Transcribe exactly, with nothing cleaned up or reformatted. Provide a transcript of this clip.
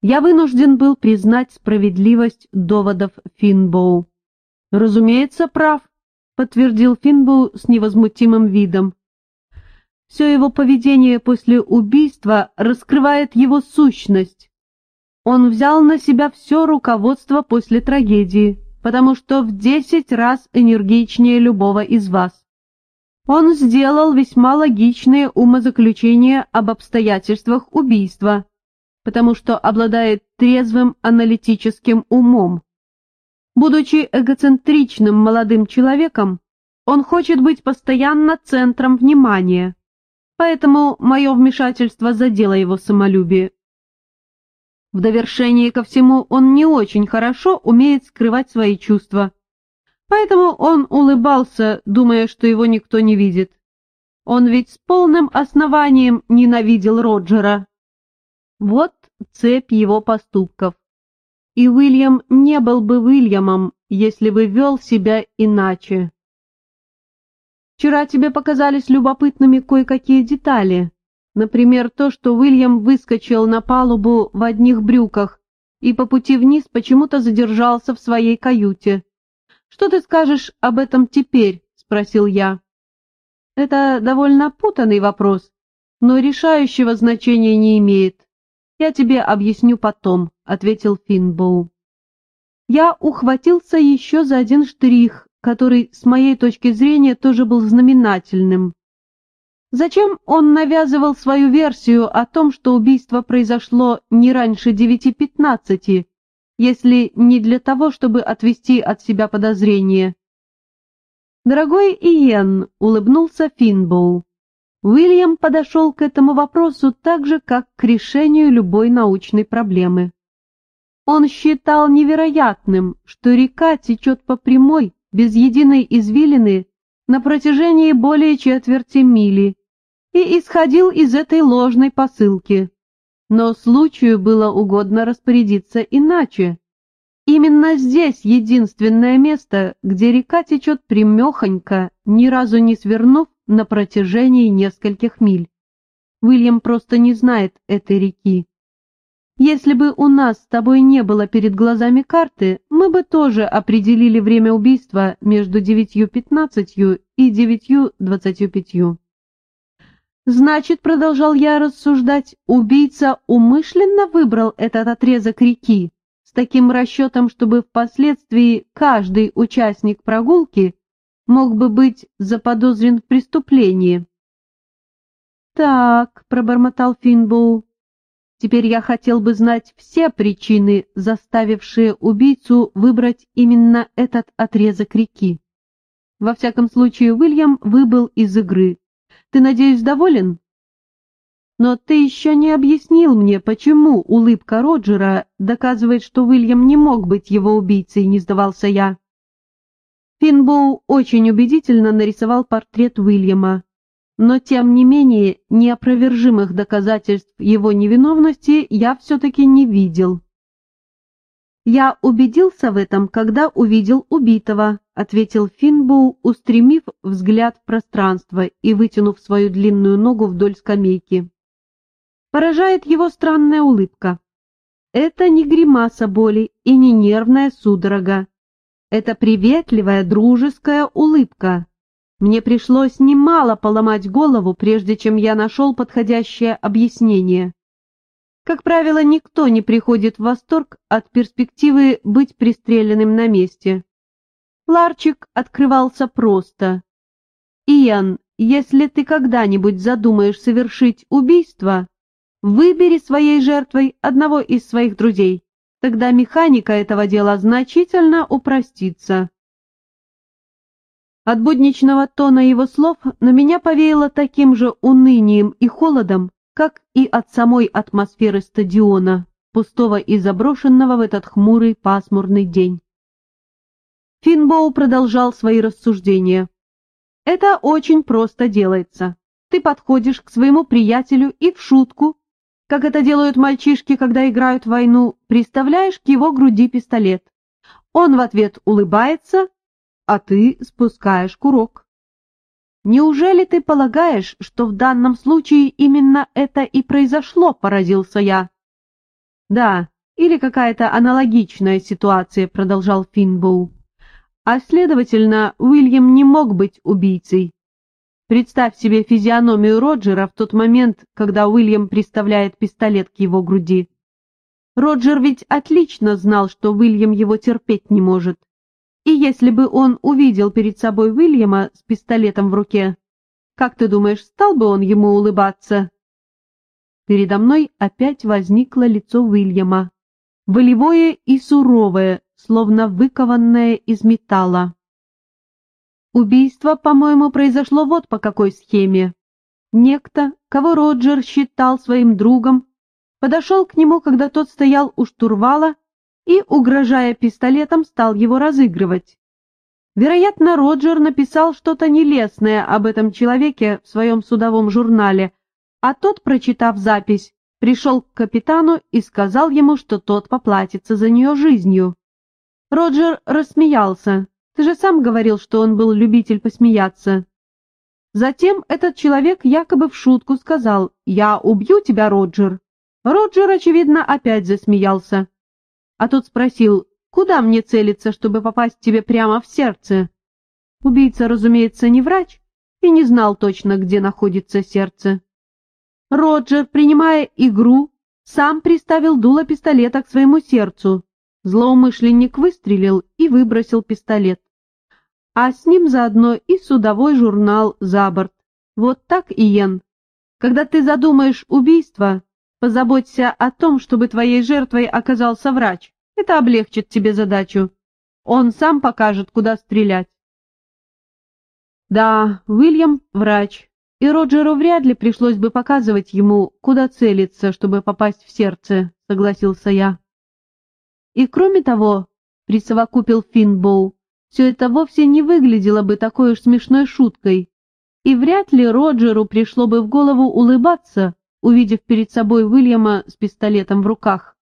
Я вынужден был признать справедливость доводов Финбоу. «Разумеется, прав», — подтвердил Финбоу с невозмутимым видом. «Все его поведение после убийства раскрывает его сущность. Он взял на себя все руководство после трагедии, потому что в десять раз энергичнее любого из вас. Он сделал весьма логичные умозаключения об обстоятельствах убийства, потому что обладает трезвым аналитическим умом. Будучи эгоцентричным молодым человеком, он хочет быть постоянно центром внимания, поэтому мое вмешательство задело его самолюбие. В довершение ко всему он не очень хорошо умеет скрывать свои чувства, поэтому он улыбался, думая, что его никто не видит. Он ведь с полным основанием ненавидел Роджера. Вот цепь его поступков. И Уильям не был бы Уильямом, если бы вел себя иначе. Вчера тебе показались любопытными кое-какие детали. Например, то, что Уильям выскочил на палубу в одних брюках и по пути вниз почему-то задержался в своей каюте. «Что ты скажешь об этом теперь?» — спросил я. «Это довольно путанный вопрос, но решающего значения не имеет. Я тебе объясню потом», — ответил Финбоу. Я ухватился еще за один штрих, который, с моей точки зрения, тоже был знаменательным. Зачем он навязывал свою версию о том, что убийство произошло не раньше девяти пятнадцати, если не для того, чтобы отвести от себя подозрения? «Дорогой Иен», — улыбнулся Финбоу, — Уильям подошел к этому вопросу так же, как к решению любой научной проблемы. Он считал невероятным, что река течет по прямой, без единой извилины, на протяжении более четверти мили, и исходил из этой ложной посылки. Но случаю было угодно распорядиться иначе. Именно здесь единственное место, где река течет прямехонько, ни разу не свернув на протяжении нескольких миль. Уильям просто не знает этой реки. Если бы у нас с тобой не было перед глазами карты, мы бы тоже определили время убийства между девятью пятнадцатью и девятью двадцатью пятью. Значит, продолжал я рассуждать, убийца умышленно выбрал этот отрезок реки с таким расчетом, чтобы впоследствии каждый участник прогулки мог бы быть заподозрен в преступлении. «Так», — пробормотал Финбоу, — «теперь я хотел бы знать все причины, заставившие убийцу выбрать именно этот отрезок реки. Во всяком случае, Уильям выбыл из игры. Ты, надеюсь, доволен? Но ты еще не объяснил мне, почему улыбка Роджера доказывает, что Уильям не мог быть его убийцей», — не сдавался я. Финбоу очень убедительно нарисовал портрет Уильяма, но тем не менее неопровержимых доказательств его невиновности я все-таки не видел. «Я убедился в этом, когда увидел убитого», — ответил Финбоу, устремив взгляд в пространство и вытянув свою длинную ногу вдоль скамейки. Поражает его странная улыбка. Это не гримаса боли и не нервная судорога. Это приветливая, дружеская улыбка. Мне пришлось немало поломать голову, прежде чем я нашел подходящее объяснение. Как правило, никто не приходит в восторг от перспективы быть пристреленным на месте. Ларчик открывался просто. «Иан, если ты когда-нибудь задумаешь совершить убийство, выбери своей жертвой одного из своих друзей, тогда механика этого дела значительно упростится». От будничного тона его слов на меня повеяло таким же унынием и холодом, как и от самой атмосферы стадиона, пустого и заброшенного в этот хмурый пасмурный день. Финбоу продолжал свои рассуждения. «Это очень просто делается. Ты подходишь к своему приятелю и в шутку, как это делают мальчишки, когда играют в войну, приставляешь к его груди пистолет. Он в ответ улыбается, а ты спускаешь курок. Неужели ты полагаешь, что в данном случае именно это и произошло?» — поразился я. «Да, или какая-то аналогичная ситуация, продолжал Финбоу. А следовательно, Уильям не мог быть убийцей. Представь себе физиономию Роджера в тот момент, когда Уильям приставляет пистолет к его груди. Роджер ведь отлично знал, что Уильям его терпеть не может. И если бы он увидел перед собой Уильяма с пистолетом в руке, как ты думаешь, стал бы он ему улыбаться? Передо мной опять возникло лицо Уильяма, волевое и суровое, словно выкованное из металла. Убийство, по-моему, произошло вот по какой схеме. Некто, кого Роджер считал своим другом, подошел к нему, когда тот стоял у штурвала, и, угрожая пистолетом, стал его разыгрывать. Вероятно, Роджер написал что-то нелестное об этом человеке в своем судовом журнале, а тот, прочитав запись, пришел к капитану и сказал ему, что тот поплатится за нее жизнью. Роджер рассмеялся. Ты же сам говорил, что он был любитель посмеяться. Затем этот человек якобы в шутку сказал: «Я убью тебя, Роджер». Роджер, очевидно, опять засмеялся. А тот спросил: «Куда мне целиться, чтобы попасть тебе прямо в сердце?» Убийца, разумеется, не врач и не знал точно, где находится сердце. Роджер, принимая игру, сам приставил дуло пистолета к своему сердцу. Злоумышленник выстрелил и выбросил пистолет. А с ним заодно и судовой журнал за борт. Вот так, Иен. Когда ты задумаешь убийство, позаботься о том, чтобы твоей жертвой оказался врач. Это облегчит тебе задачу. Он сам покажет, куда стрелять. Да, Уильям — врач, и Роджеру вряд ли пришлось бы показывать ему, куда целиться, чтобы попасть в сердце, согласился я. И кроме того, присовокупил Финбоу, все это вовсе не выглядело бы такой уж смешной шуткой, и вряд ли Роджеру пришло бы в голову улыбаться, увидев перед собой Уильяма с пистолетом в руках.